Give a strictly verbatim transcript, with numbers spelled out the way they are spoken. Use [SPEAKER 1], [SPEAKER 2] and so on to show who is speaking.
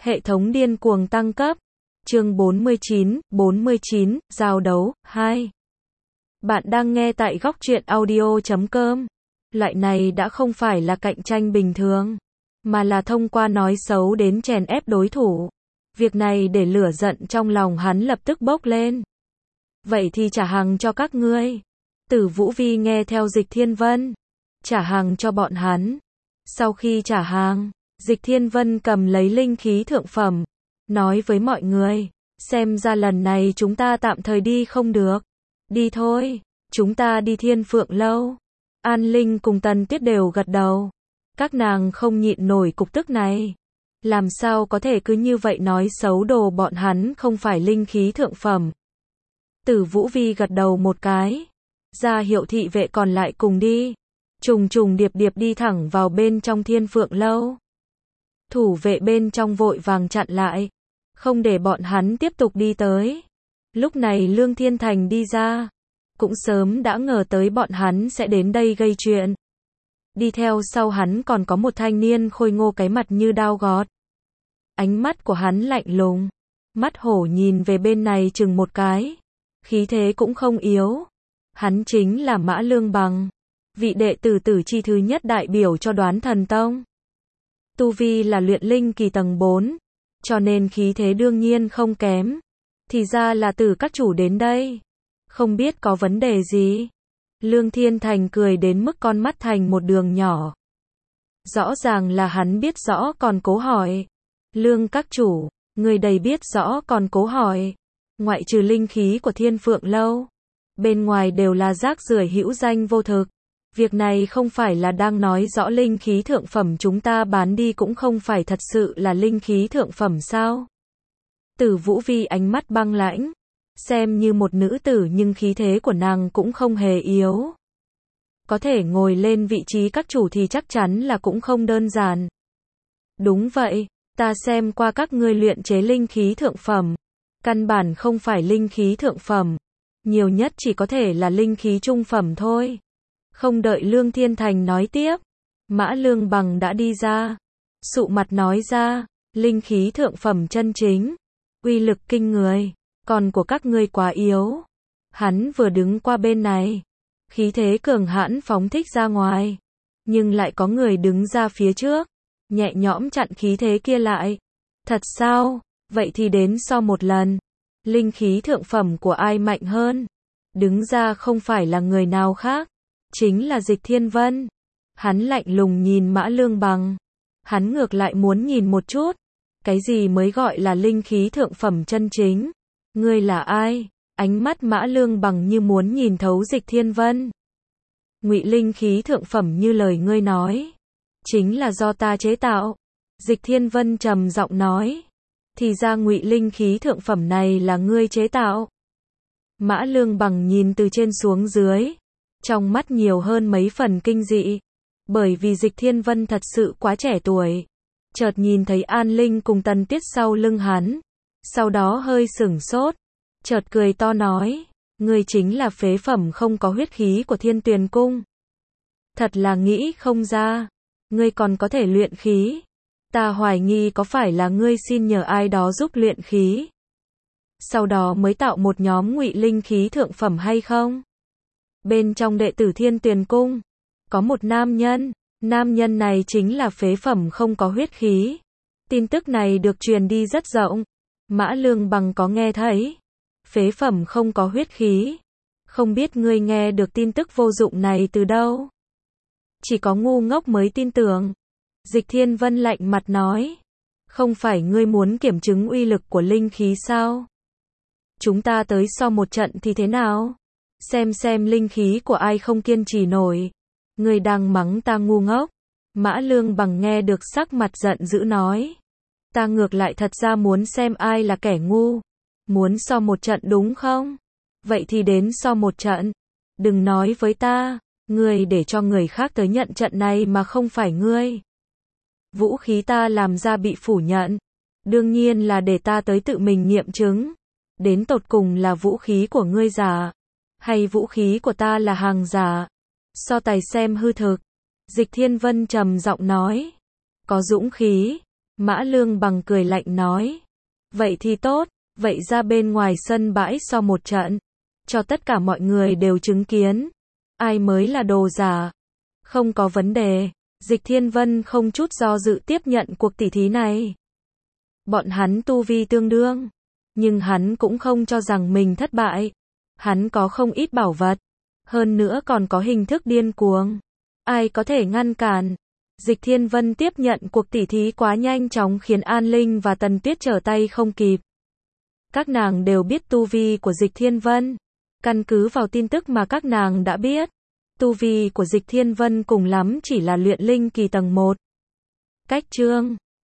[SPEAKER 1] Hệ thống điên cuồng tăng cấp. Chương bốn mươi chín, bốn mươi chín, giao đấu, hai. Bạn đang nghe tại góc truyện audio chấm com. Loại này đã không phải là cạnh tranh bình thường, mà là thông qua nói xấu đến chèn ép đối thủ. Việc này để lửa giận trong lòng hắn lập tức bốc lên. Vậy thì trả hàng cho các ngươi. Tử Vũ Vi nghe theo Dịch Thiên Vân. Trả hàng cho bọn hắn. Sau khi trả hàng, Dịch Thiên Vân cầm lấy linh khí thượng phẩm, nói với mọi người, xem ra lần này chúng ta tạm thời đi không được. Đi thôi, chúng ta đi Thiên Phượng Lâu. An Linh cùng Tần Tuyết đều gật đầu. Các nàng không nhịn nổi cục tức này. Làm sao có thể cứ như vậy nói xấu đồ bọn hắn không phải linh khí thượng phẩm. Tử Vũ Vi gật đầu một cái, ra hiệu thị vệ còn lại cùng đi. Trùng trùng điệp điệp đi thẳng vào bên trong Thiên Phượng Lâu. Thủ vệ bên trong vội vàng chặn lại, không để bọn hắn tiếp tục đi tới. Lúc này Lương Thiên Thành đi ra, cũng sớm đã ngờ tới bọn hắn sẽ đến đây gây chuyện. Đi theo sau hắn còn có một thanh niên khôi ngô cái mặt như đao gọt. Ánh mắt của hắn lạnh lùng, mắt hổ nhìn về bên này chừng một cái, khí thế cũng không yếu. Hắn chính là Mã Lương Bằng, vị đệ tử tử chi thứ nhất đại biểu cho Đoán Thần Tông. Tu vi là luyện linh kỳ tầng bốn, cho nên khí thế đương nhiên không kém. Thì ra là Tử các chủ đến đây, không biết có vấn đề gì. Lương Thiên Thành cười đến mức con mắt thành một đường nhỏ. Rõ ràng là hắn biết rõ còn cố hỏi. Lương các chủ, người đầy biết rõ còn cố hỏi. Ngoại trừ linh khí của Thiên Phượng Lâu, bên ngoài đều là rác rưởi hữu danh vô thực. Việc này không phải là đang nói rõ linh khí thượng phẩm chúng ta bán đi cũng không phải thật sự là linh khí thượng phẩm sao? Tử Vũ Vi ánh mắt băng lãnh, xem như một nữ tử nhưng khí thế của nàng cũng không hề yếu. Có thể ngồi lên vị trí các chủ thì chắc chắn là cũng không đơn giản. Đúng vậy, ta xem qua các ngươi luyện chế linh khí thượng phẩm, căn bản không phải linh khí thượng phẩm, nhiều nhất chỉ có thể là linh khí trung phẩm thôi. Không đợi Lương Thiên Thành nói tiếp, Mã Lương Bằng đã đi ra, sụ mặt nói ra, linh khí thượng phẩm chân chính, uy lực kinh người, còn của các ngươi quá yếu. Hắn vừa đứng qua bên này, khí thế cường hãn phóng thích ra ngoài, nhưng lại có người đứng ra phía trước, nhẹ nhõm chặn khí thế kia lại. Thật sao? Vậy thì đến so một lần. Linh khí thượng phẩm của ai mạnh hơn? Đứng ra không phải là người nào khác, chính là Dịch Thiên Vân. Hắn lạnh lùng nhìn Mã Lương Bằng. Hắn ngược lại muốn nhìn một chút, cái gì mới gọi là linh khí thượng phẩm chân chính? Ngươi là ai? Ánh mắt Mã Lương Bằng như muốn nhìn thấu Dịch Thiên Vân. Ngụy linh khí thượng phẩm như lời ngươi nói, chính là do ta chế tạo. Dịch Thiên Vân trầm giọng nói. Thì ra ngụy linh khí thượng phẩm này là ngươi chế tạo. Mã Lương Bằng nhìn từ trên xuống dưới, trong mắt nhiều hơn mấy phần kinh dị, bởi vì Dịch Thiên Vân thật sự quá trẻ tuổi. Chợt nhìn thấy An Linh cùng Tần Tuyết sau lưng hắn, sau đó hơi sửng sốt, chợt cười to nói, ngươi chính là phế phẩm không có huyết khí của Thiên Tuyền Cung. Thật là nghĩ không ra, ngươi còn có thể luyện khí. Ta hoài nghi có phải là ngươi xin nhờ ai đó giúp luyện khí, sau đó mới tạo một nhóm ngụy linh khí thượng phẩm hay không? Bên trong đệ tử Thiên Tuyền Cung, có một nam nhân, nam nhân này chính là phế phẩm không có huyết khí. Tin tức này được truyền đi rất rộng. Mã Lương Bằng có nghe thấy? Phế phẩm không có huyết khí. Không biết ngươi nghe được tin tức vô dụng này từ đâu? Chỉ có ngu ngốc mới tin tưởng. Dịch Thiên Vân lạnh mặt nói. Không phải ngươi muốn kiểm chứng uy lực của linh khí sao? Chúng ta tới so một trận thì thế nào? Xem xem linh khí của ai không kiên trì nổi. Ngươi đang mắng ta ngu ngốc. Mã Lương Bằng nghe được sắc mặt giận dữ nói. Ta ngược lại thật ra muốn xem ai là kẻ ngu. Muốn so một trận đúng không? Vậy thì đến so một trận. Đừng nói với ta, ngươi để cho người khác tới nhận trận này mà không phải ngươi. Vũ khí ta làm ra bị phủ nhận, đương nhiên là để ta tới tự mình nghiệm chứng. Đến tột cùng là vũ khí của ngươi giả, hay vũ khí của ta là hàng giả? So tài xem hư thực. Dịch Thiên Vân trầm giọng nói. Có dũng khí. Mã Lương Bằng cười lạnh nói. Vậy thì tốt, vậy ra bên ngoài sân bãi so một trận. Cho tất cả mọi người đều chứng kiến. Ai mới là đồ giả. Không có vấn đề. Dịch Thiên Vân không chút do dự tiếp nhận cuộc tỉ thí này. Bọn hắn tu vi tương đương. Nhưng hắn cũng không cho rằng mình thất bại. Hắn có không ít bảo vật. Hơn nữa còn có hình thức điên cuồng. Ai có thể ngăn cản. Dịch Thiên Vân tiếp nhận cuộc tỉ thí quá nhanh chóng khiến An Linh và Tần Tuyết trở tay không kịp. Các nàng đều biết tu vi của Dịch Thiên Vân. Căn cứ vào tin tức mà các nàng đã biết, tu vi của Dịch Thiên Vân cùng lắm chỉ là luyện linh kỳ tầng một. Cách chương